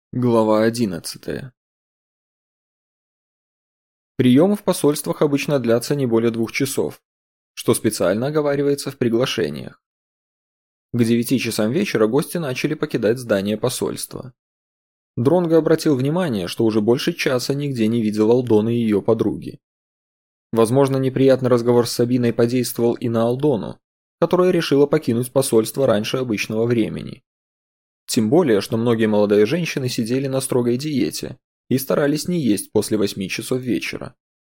Глава 11. Приемы в посольствах обычно длятся не более 2 часов, что специально оговаривается в приглашениях. К 9 часам вечера гости начали покидать здание посольства. Дронго обратил внимание, что уже больше часа нигде не видел Алдоны и ее подруги. Возможно, неприятный разговор с Сабиной подействовал и на Алдону, которая решила покинуть посольство раньше обычного времени. Тем более, что многие молодые женщины сидели на строгой диете и старались не есть после 8 часов вечера.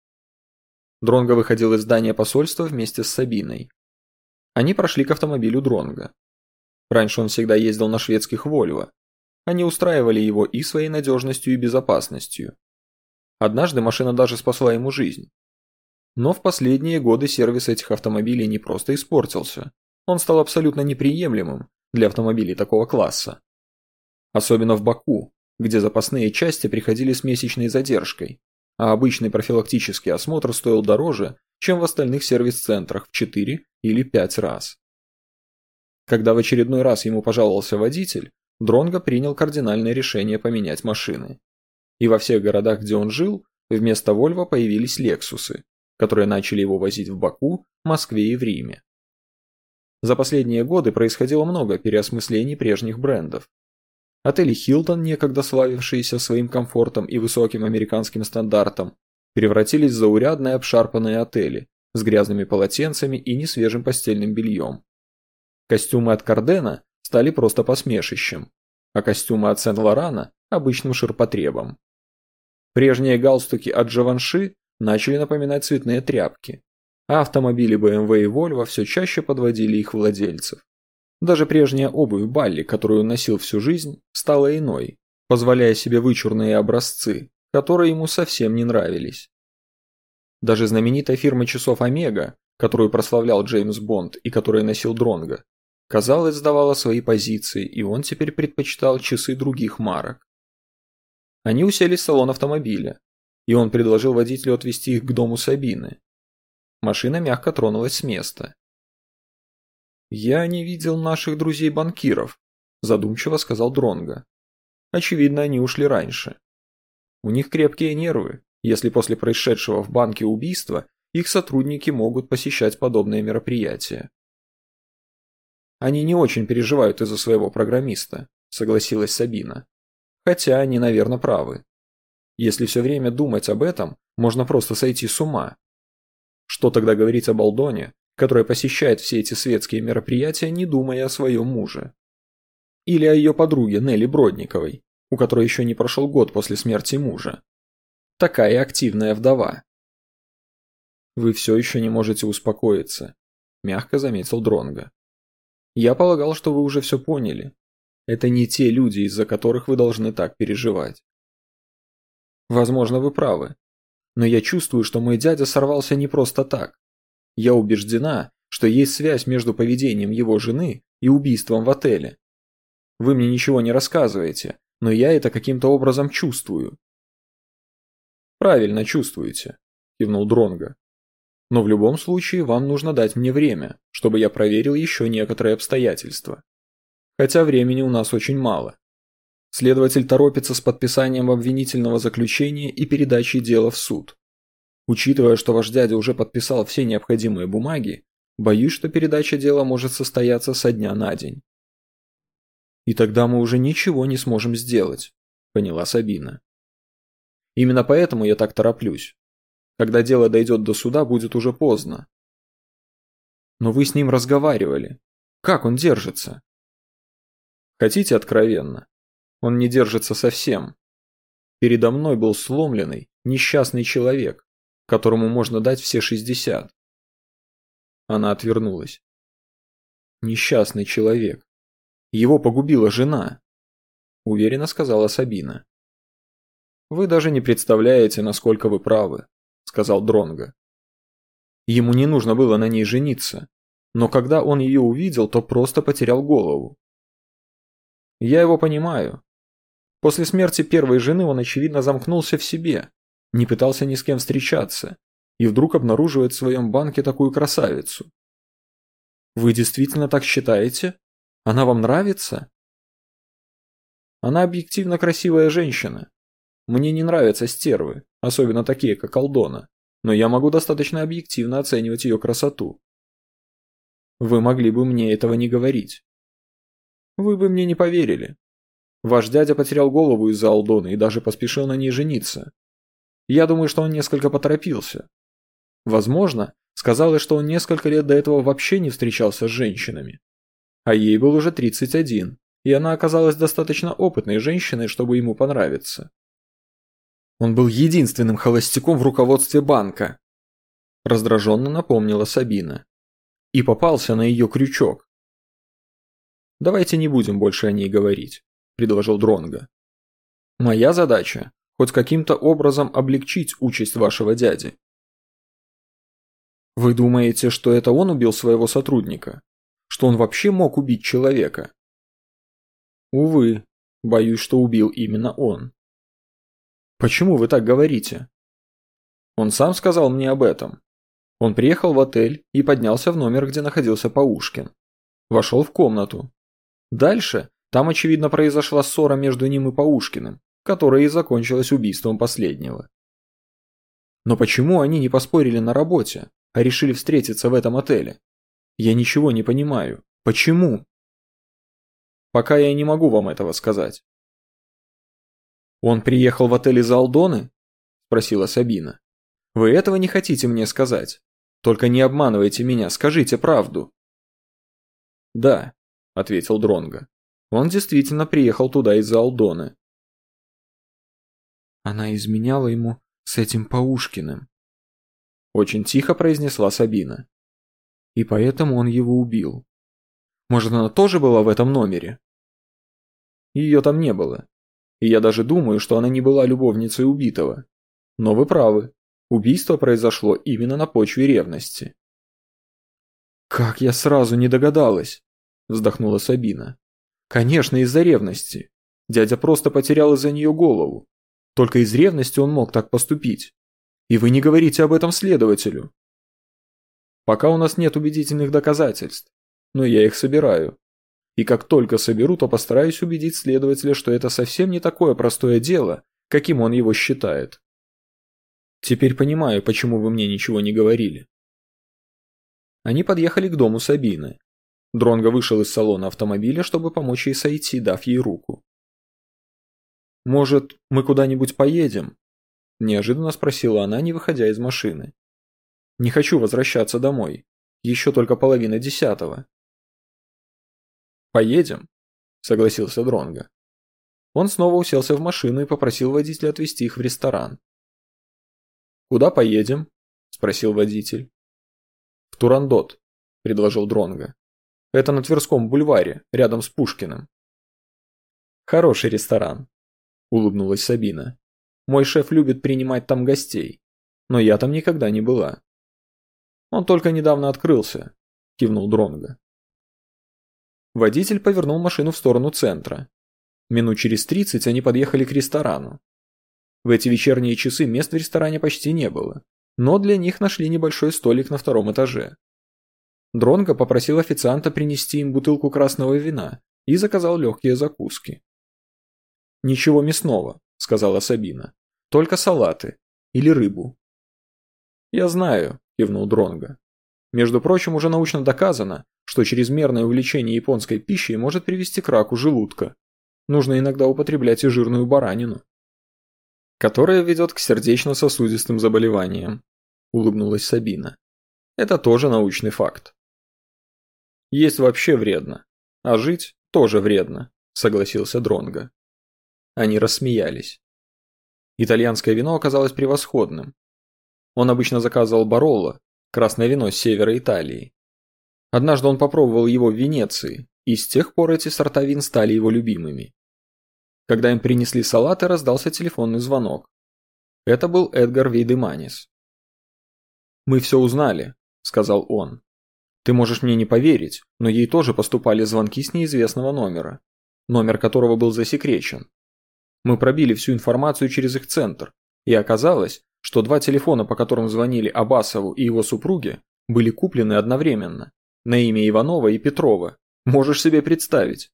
Дронго выходил из здания посольства вместе с Сабиной. Они прошли к автомобилю Дронго. Раньше он всегда ездил на шведских Вольво. Они устраивали его и своей надежностью, и безопасностью. Однажды машина даже спасла ему жизнь. Но в последние годы сервис этих автомобилей не просто испортился, он стал абсолютно неприемлемым для автомобилей такого класса. Особенно в Баку, где запасные части приходили с месячной задержкой, а обычный профилактический осмотр стоил дороже, чем в остальных сервис-центрах в 4 или 5 раз. Когда в очередной раз ему пожаловался водитель, Дронго принял кардинальное решение поменять машины. И во всех городах, где он жил, вместо Вольво появились Лексусы, которые начали его возить в Баку, Москве и в Риме. За последние годы происходило много переосмыслений прежних брендов. Отели Хилтон, некогда славившиеся своим комфортом и высоким американским стандартом, превратились в заурядные обшарпанные отели с грязными полотенцами и несвежим постельным бельем. Костюмы от Кардена стали просто посмешищем, а костюмы от Сен-Лорана – обычным ширпотребом. Прежние галстуки от Живанши начали напоминать цветные тряпки, а автомобили BMW и Volvo все чаще подводили их владельцев. Даже прежняя обувь Балли, которую он носил всю жизнь, стала иной, позволяя себе вычурные образцы, которые ему совсем не нравились. Даже знаменитая фирма часов Омега, которую прославлял Джеймс Бонд и которую носил Дронго, казалось, сдавала свои позиции, и он теперь предпочитал часы других марок. Они уселись в салон автомобиля, и он предложил водителю отвезти их к дому Сабины. Машина мягко тронулась с места. «Я не видел наших друзей-банкиров», – задумчиво сказал Дронго. «Очевидно, они ушли раньше. У них крепкие нервы, если после происшедшего в банке убийства их сотрудники могут посещать подобные мероприятия». «Они не очень переживают из-за своего программиста», – согласилась Сабина. «Хотя они, наверное, правы. Если все время думать об этом, можно просто сойти с ума. Что тогда говорить об Алдоне, которая посещает все эти светские мероприятия, не думая о своем муже? Или о ее подруге Нелли Бродниковой, у которой еще не прошел год после смерти мужа? Такая активная вдова». «Вы все еще не можете успокоиться», – мягко заметил Дронго. «Я полагал, что вы уже все поняли. Это не те люди, из-за которых вы должны так переживать». «Возможно, вы правы. Но я чувствую, что мой дядя сорвался не просто так. Я убеждена, что есть связь между поведением его жены и убийством в отеле. Вы мне ничего не рассказываете, но я это каким-то образом чувствую». «Правильно чувствуете», – кивнул Дронго. «Но в любом случае вам нужно дать мне время, чтобы я проверил еще некоторые обстоятельства. Хотя времени у нас очень мало. Следователь торопится с подписанием обвинительного заключения и передачей дела в суд. Учитывая, что ваш дядя уже подписал все необходимые бумаги, боюсь, что передача дела может состояться со дня на день». «И тогда мы уже ничего не сможем сделать», – поняла Сабина. «Именно поэтому я так тороплюсь. Когда дело дойдет до суда, будет уже поздно». «Но вы с ним разговаривали. Как он держится?» «Хотите откровенно? Он не держится совсем. Передо мной был сломленный, несчастный человек, которому можно дать все 60. Она отвернулась. «Несчастный человек. Его погубила жена», – уверенно сказала Сабина. «Вы даже не представляете, насколько вы правы», – сказал Дронго. Ему не нужно было на ней жениться, но когда он ее увидел, то просто потерял голову. Я его понимаю. После смерти первой жены он, очевидно, замкнулся в себе, не пытался ни с кем встречаться, и вдруг обнаруживает в своем банке такую красавицу. Вы действительно так считаете? Она вам нравится? Она объективно красивая женщина. Мне не нравятся стервы, особенно такие, как Алдона, но я могу достаточно объективно оценивать ее красоту. Вы могли бы мне этого не говорить. Вы бы мне не поверили. Ваш дядя потерял голову из-за Алдоны и даже поспешил на ней жениться. Я думаю, что он несколько поторопился. Возможно, сказалось, что он несколько лет до этого вообще не встречался с женщинами. А ей был уже 31, и она оказалась достаточно опытной женщиной, чтобы ему понравиться. Он был единственным холостяком в руководстве банка, раздраженно напомнила Сабина. И попался на ее крючок. Давайте не будем больше о ней говорить, предложил Дронго. Моя задача – хоть каким-то образом облегчить участь вашего дяди. Вы думаете, что это он убил своего сотрудника? Что он вообще мог убить человека? Увы, боюсь, что убил именно он. Почему вы так говорите? Он сам сказал мне об этом. Он приехал в отель и поднялся в номер, где находился Паушкин. Вошел в комнату. Дальше там, очевидно, произошла ссора между ним и Паушкиным, которая и закончилась убийством последнего. Но почему они не поспорили на работе, а решили встретиться в этом отеле? Я ничего не понимаю. Почему? Пока я не могу вам этого сказать. Он приехал в отель из Алдоны? Спросила Сабина. Вы этого не хотите мне сказать? Только не обманывайте меня, скажите правду. Да, ответил Дронго. Он действительно приехал туда из-за Алдоны. Она изменяла ему с этим Паушкиным. Очень тихо произнесла Сабина. И поэтому он его убил. Может, она тоже была в этом номере? Ее там не было. И я даже думаю, что она не была любовницей убитого. Но вы правы. Убийство произошло именно на почве ревности. «Как я сразу не догадалась!» – вздохнула Сабина. «Конечно, из-за ревности. Дядя просто потерял из-за нее голову. Только из ревности он мог так поступить. И вы не говорите об этом следователю». «Пока у нас нет убедительных доказательств, но я их собираю. И как только соберу, то постараюсь убедить следователя, что это совсем не такое простое дело, каким он его считает. Теперь понимаю, почему вы мне ничего не говорили». Они подъехали к дому Сабины. Дронго вышел из салона автомобиля, чтобы помочь ей сойти, дав ей руку. «Может, мы куда-нибудь поедем?» – неожиданно спросила она, не выходя из машины. «Не хочу возвращаться домой. Еще только 9:30. «Поедем», – согласился Дронго. Он снова уселся в машину и попросил водителя отвезти их в ресторан. «Куда поедем?» – спросил водитель. «В Турандот», – предложил Дронго. «Это на Тверском бульваре, рядом с Пушкиным». «Хороший ресторан», – улыбнулась Сабина. «Мой шеф любит принимать там гостей, но я там никогда не была». «Он только недавно открылся», – кивнул Дронго. Водитель повернул машину в сторону центра. Минут через 30 они подъехали к ресторану. В эти вечерние часы мест в ресторане почти не было, но для них нашли небольшой столик на 2-м этаже. Дронго попросил официанта принести им бутылку красного вина и заказал легкие закуски. «Ничего мясного», — сказала Сабина, — «только салаты или рыбу». «Я знаю», — кивнул Дронго. «Между прочим, уже научно доказано, что чрезмерное увлечение японской пищей может привести к раку желудка. Нужно иногда употреблять и жирную баранину, которая ведет к сердечно-сосудистым заболеваниям», – улыбнулась Сабина. «Это тоже научный факт». «Есть вообще вредно, а жить тоже вредно», – согласился Дронго. Они рассмеялись. Итальянское вино оказалось превосходным. Он обычно заказывал Баролло, красное вино с севера Италии. Однажды он попробовал его в Венеции, и с тех пор эти сорта вин стали его любимыми. Когда им принесли салаты, раздался телефонный звонок. Это был Эдгар Вейдеманис. «Мы все узнали», — сказал он. «Ты можешь мне не поверить, но ей тоже поступали звонки с неизвестного номера, номер которого был засекречен. Мы пробили всю информацию через их центр, и оказалось, что 2 телефона, по которым звонили Абасову и его супруге, были куплены одновременно, на имя Иванова и Петрова. Можешь себе представить?»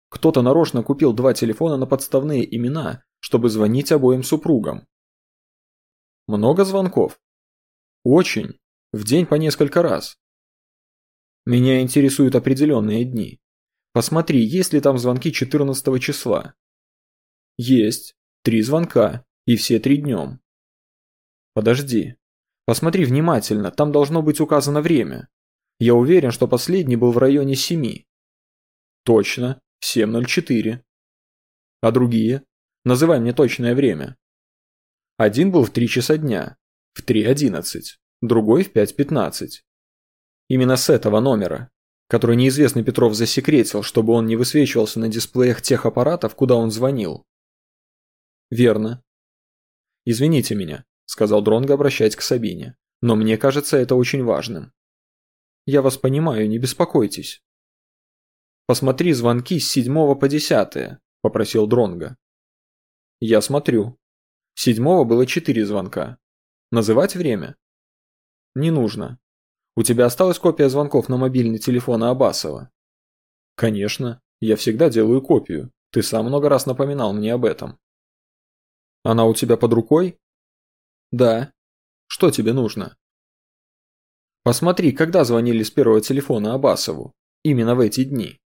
Кто-то нарочно купил 2 телефона на подставные имена, чтобы звонить обоим супругам. Много звонков? Очень. В день по несколько раз. Меня интересуют определенные дни. Посмотри, есть ли там звонки 14 числа. Есть. 3 звонка. И все 3 днем. Подожди. Посмотри внимательно, там должно быть указано время. Я уверен, что последний был в районе 7. Точно. 7:04. А другие? Называй мне точное время. Один был в 3 часа дня, в 3:11, другой в 5:15. Именно с этого номера, который неизвестный Петров засекретил, чтобы он не высвечивался на дисплеях тех аппаратов, куда он звонил. Верно. Извините меня, сказал Дронго, обращаясь к Сабине, но мне кажется это очень важным. Я вас понимаю, не беспокойтесь. Посмотри звонки с 7 по 10, попросил Дронго. Я смотрю. С 7 было 4 звонка. Называть время? Не нужно. У тебя осталась копия звонков на мобильный телефон Абасова? Конечно, я всегда делаю копию. Ты сам много раз напоминал мне об этом. Она у тебя под рукой? Да. Что тебе нужно? Посмотри, когда звонили с первого телефона Абасову. Именно в эти дни.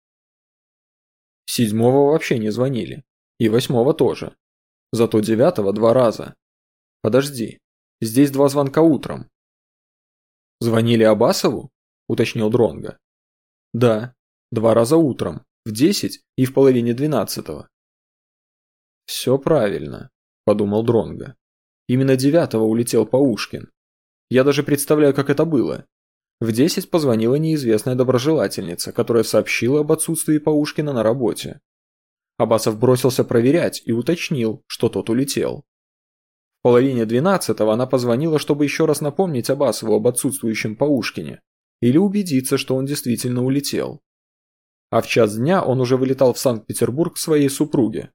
7 вообще не звонили. И 8 тоже. Зато 9 2 раза. Подожди. Здесь 2 звонка утром. Звонили Абасову? Уточнил Дронго. Да. 2 раза утром. В 10 и в половине 12. Все правильно, подумал Дронго. Именно 9 улетел Паушкин. Я даже представляю, как это было. В 10 позвонила неизвестная доброжелательница, которая сообщила об отсутствии Паушкина на работе. Абасов бросился проверять и уточнил, что тот улетел. В половине 12 она позвонила, чтобы еще раз напомнить Абасову об отсутствующем Паушкине или убедиться, что он действительно улетел. А в час дня он уже вылетал в Санкт-Петербург к своей супруге.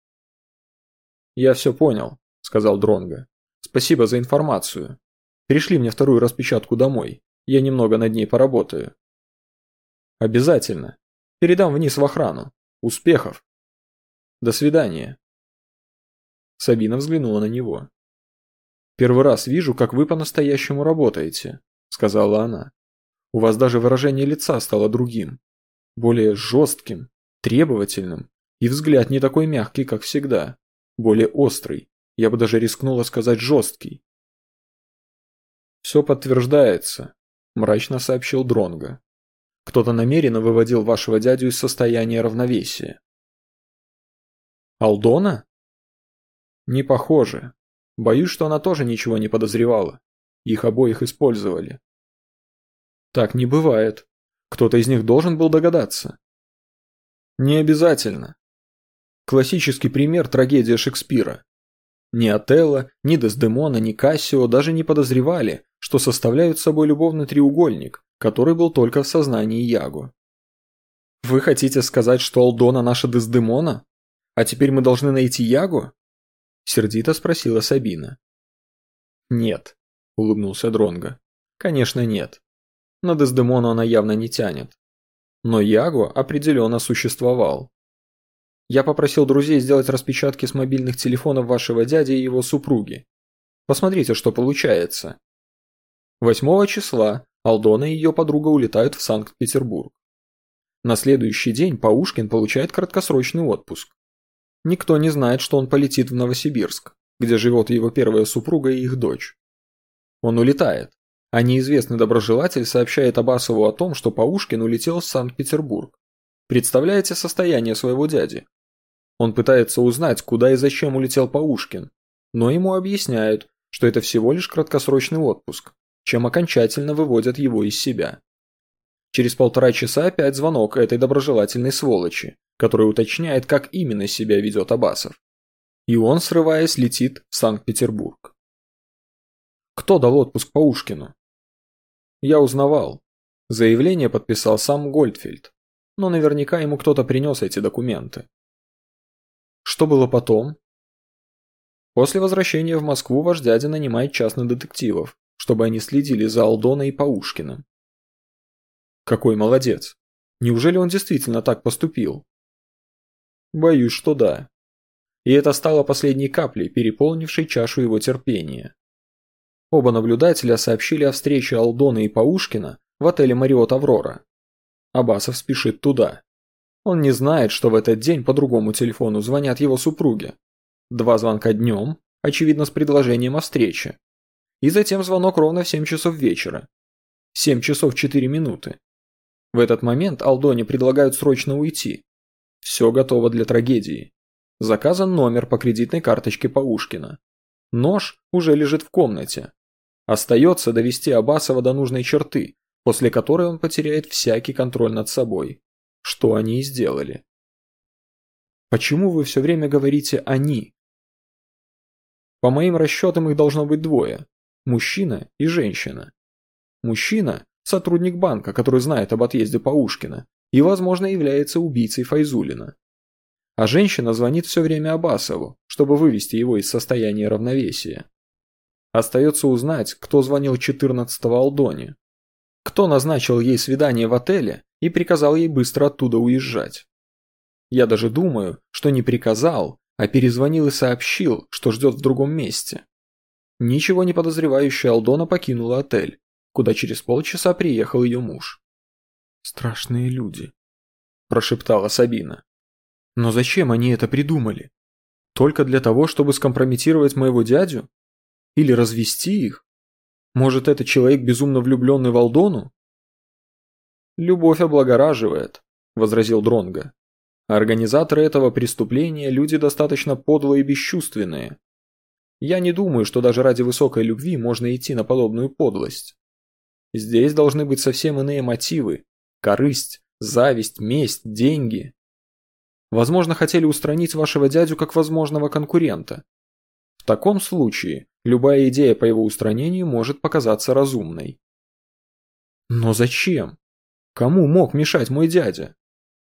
«Я все понял», — сказал Дронго. «Спасибо за информацию. Пришли мне вторую распечатку домой. Я немного над ней поработаю». «Обязательно. Передам вниз в охрану. Успехов!» «До свидания». Сабина взглянула на него. «Первый раз вижу, как вы по-настоящему работаете», — сказала она. «У вас даже выражение лица стало другим, более жестким, требовательным, и взгляд не такой мягкий, как всегда, более острый, я бы даже рискнула сказать жесткий». «Все подтверждается», — мрачно сообщил Дронго. «Кто-то намеренно выводил вашего дядю из состояния равновесия». «Алдона?» «Не похоже. Боюсь, что она тоже ничего не подозревала. Их обоих использовали». «Так не бывает. Кто-то из них должен был догадаться». «Не обязательно. Классический пример – трагедия Шекспира. Ни Отелло, ни Дездемона, ни Кассио даже не подозревали, что составляют собой любовный треугольник, который был только в сознании Яго. Вы хотите сказать, что Алдона наша Дездемона? А теперь мы должны найти Яго? Сердито спросила Сабина. Нет, улыбнулся Дронго. Конечно нет. На Дездемону она явно не тянет. Но Яго определенно существовал. Я попросил друзей сделать распечатки с мобильных телефонов вашего дяди и его супруги. Посмотрите, что получается. 8 числа Алдона и ее подруга улетают в Санкт-Петербург. На следующий день Паушкин получает краткосрочный отпуск. Никто не знает, что он полетит в Новосибирск, где живет его первая супруга и их дочь. Он улетает, а неизвестный доброжелатель сообщает Абасову о том, что Паушкин улетел в Санкт-Петербург. Представляете состояние своего дяди? Он пытается узнать, куда и зачем улетел Паушкин, но ему объясняют, что это всего лишь краткосрочный отпуск, чем окончательно выводят его из себя. Через 1,5 часа опять звонок этой доброжелательной сволочи, который уточняет, как именно себя ведет Абасов. И он, срываясь, летит в Санкт-Петербург. Кто дал отпуск Паушкину? Я узнавал. Заявление подписал сам Гольдфельд, но наверняка ему кто-то принес эти документы. Что было потом? После возвращения в Москву ваш дядя нанимает частных детективов, чтобы они следили за Алдоной и Паушкиным. Какой молодец. Неужели он действительно так поступил? Боюсь, что да. И это стало последней каплей, переполнившей чашу его терпения. Оба наблюдателя сообщили о встрече Алдона и Паушкина в отеле «Мариот Аврора». Абасов спешит туда. Он не знает, что в этот день по другому телефону звонят его супруге. 2 звонка днем, очевидно с предложением о встрече. И затем звонок ровно в 7 часов вечера. 7 часов 4 минуты. В этот момент Алдоне предлагают срочно уйти. Все готово для трагедии. Заказан номер по кредитной карточке Паушкина. Нож уже лежит в комнате. Остается довести Абасова до нужной черты, после которой он потеряет всякий контроль над собой. Что они и сделали. Почему вы все время говорите «они»? По моим расчетам их должно быть 2. Мужчина и женщина. Мужчина – сотрудник банка, который знает об отъезде Паушкина и, возможно, является убийцей Файзуллина. А женщина звонит все время Абасову, чтобы вывести его из состояния равновесия. Остается узнать, кто звонил 14-го Алдоне. Кто назначил ей свидание в отеле и приказал ей быстро оттуда уезжать. Я даже думаю, что не приказал, а перезвонил и сообщил, что ждет в другом месте. Ничего не подозревающая Алдона покинула отель, куда через полчаса приехал ее муж. «Страшные люди», – прошептала Сабина. «Но зачем они это придумали? Только для того, чтобы скомпрометировать моего дядю? Или развести их? Может, это человек, безумно влюбленный в Алдону?» «Любовь облагораживает», – возразил Дронго. «А организаторы этого преступления – люди достаточно подлые и бесчувственные. Я не думаю, что даже ради высокой любви можно идти на подобную подлость. Здесь должны быть совсем иные мотивы – корысть, зависть, месть, деньги. Возможно, хотели устранить вашего дядю как возможного конкурента. В таком случае любая идея по его устранению может показаться разумной». «Но зачем? Кому мог мешать мой дядя?»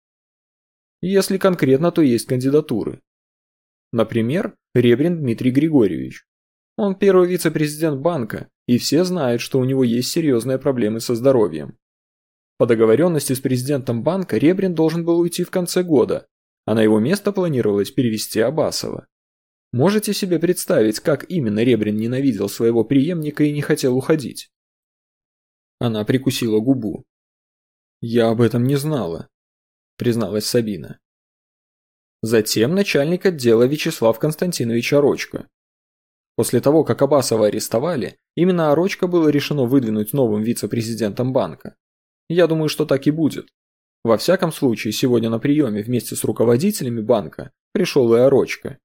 «Если конкретно, то есть кандидатуры. Например, Ребрин Дмитрий Григорьевич. Он первый вице-президент банка, и все знают, что у него есть серьезные проблемы со здоровьем. По договоренности с президентом банка Ребрин должен был уйти в конце года, а на его место планировалось перевести Абасова. Можете себе представить, как именно Ребрин ненавидел своего преемника и не хотел уходить?» Она прикусила губу. «Я об этом не знала», – призналась Сабина. Затем начальник отдела Вячеслав Константинович Орочко. После того, как Абасова арестовали, именно Орочко было решено выдвинуть новым вице-президентом банка. Я думаю, что так и будет. Во всяком случае, сегодня на приеме вместе с руководителями банка пришел и Орочко.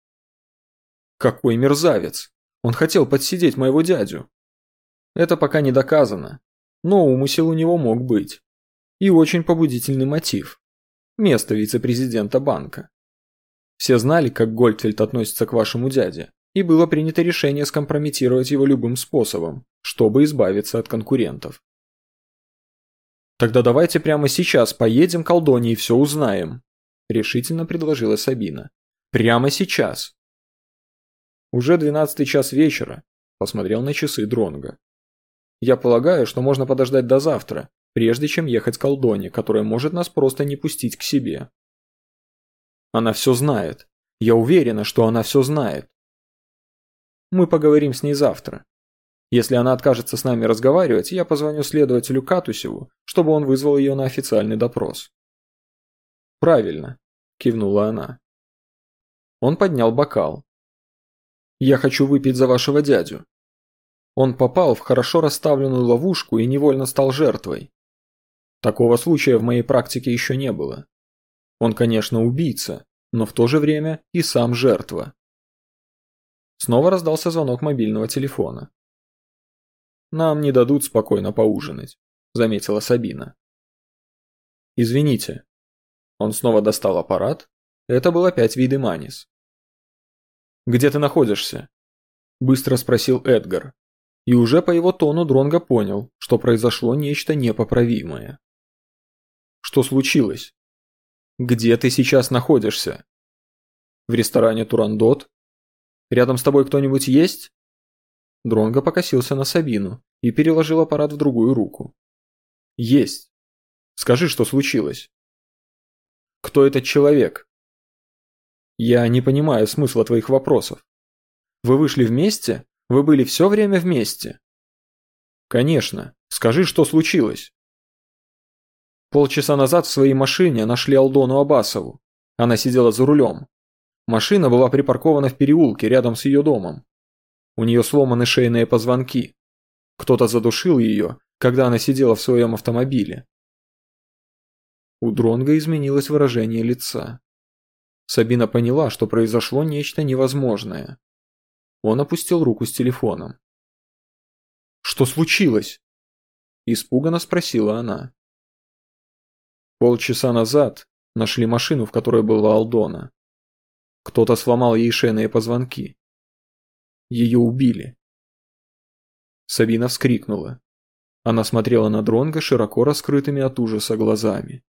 «Какой мерзавец! Он хотел подсидеть моего дядю!» «Это пока не доказано, но умысел у него мог быть. И очень побудительный мотив. Место вице-президента банка. Все знали, как Гольдфельд относится к вашему дяде, и было принято решение скомпрометировать его любым способом, чтобы избавиться от конкурентов». «Тогда давайте прямо сейчас поедем к Алдоне и все узнаем», – решительно предложила Сабина. «Прямо сейчас». «Уже 12 час вечера», – посмотрел на часы Дронго. «Я полагаю, что можно подождать до завтра, прежде чем ехать к Алдоне, которая может нас просто не пустить к себе». «Она все знает. Я уверена, что она все знает». «Мы поговорим с ней завтра. Если она откажется с нами разговаривать, я позвоню следователю Катусеву, чтобы он вызвал ее на официальный допрос». «Правильно», – кивнула она. Он поднял бокал. «Я хочу выпить за вашего дядю. Он попал в хорошо расставленную ловушку и невольно стал жертвой. Такого случая в моей практике еще не было. Он, конечно, убийца, но в то же время и сам жертва». Снова раздался звонок мобильного телефона. «Нам не дадут спокойно поужинать», – заметила Сабина. «Извините». Он снова достал аппарат. Это был опять Видеманис. «Где ты находишься?» – быстро спросил Эдгар. И уже по его тону Дронго понял, что произошло нечто непоправимое. «Что случилось? Где ты сейчас находишься? В ресторане Турандот? Рядом с тобой кто-нибудь есть?» Дронго покосился на Сабину и переложил аппарат в другую руку. «Есть. Скажи, что случилось?» «Кто этот человек?» Я не понимаю смысла твоих вопросов. Вы вышли вместе? Вы были все время вместе? Конечно. Скажи, что случилось? Полчаса назад в своей машине нашли Алдону Абасову. Она сидела за рулем. Машина была припаркована в переулке рядом с ее домом. У нее сломаны шейные позвонки. Кто-то задушил ее, когда она сидела в своем автомобиле. У Дронга изменилось выражение лица. Сабина поняла, что произошло нечто невозможное. Он опустил руку с телефоном. «Что случилось?» – испуганно спросила она. Полчаса назад нашли машину, в которой была Алдона. Кто-то сломал ей шейные позвонки. Ее убили. Сабина вскрикнула. Она смотрела на Дронга широко раскрытыми от ужаса глазами.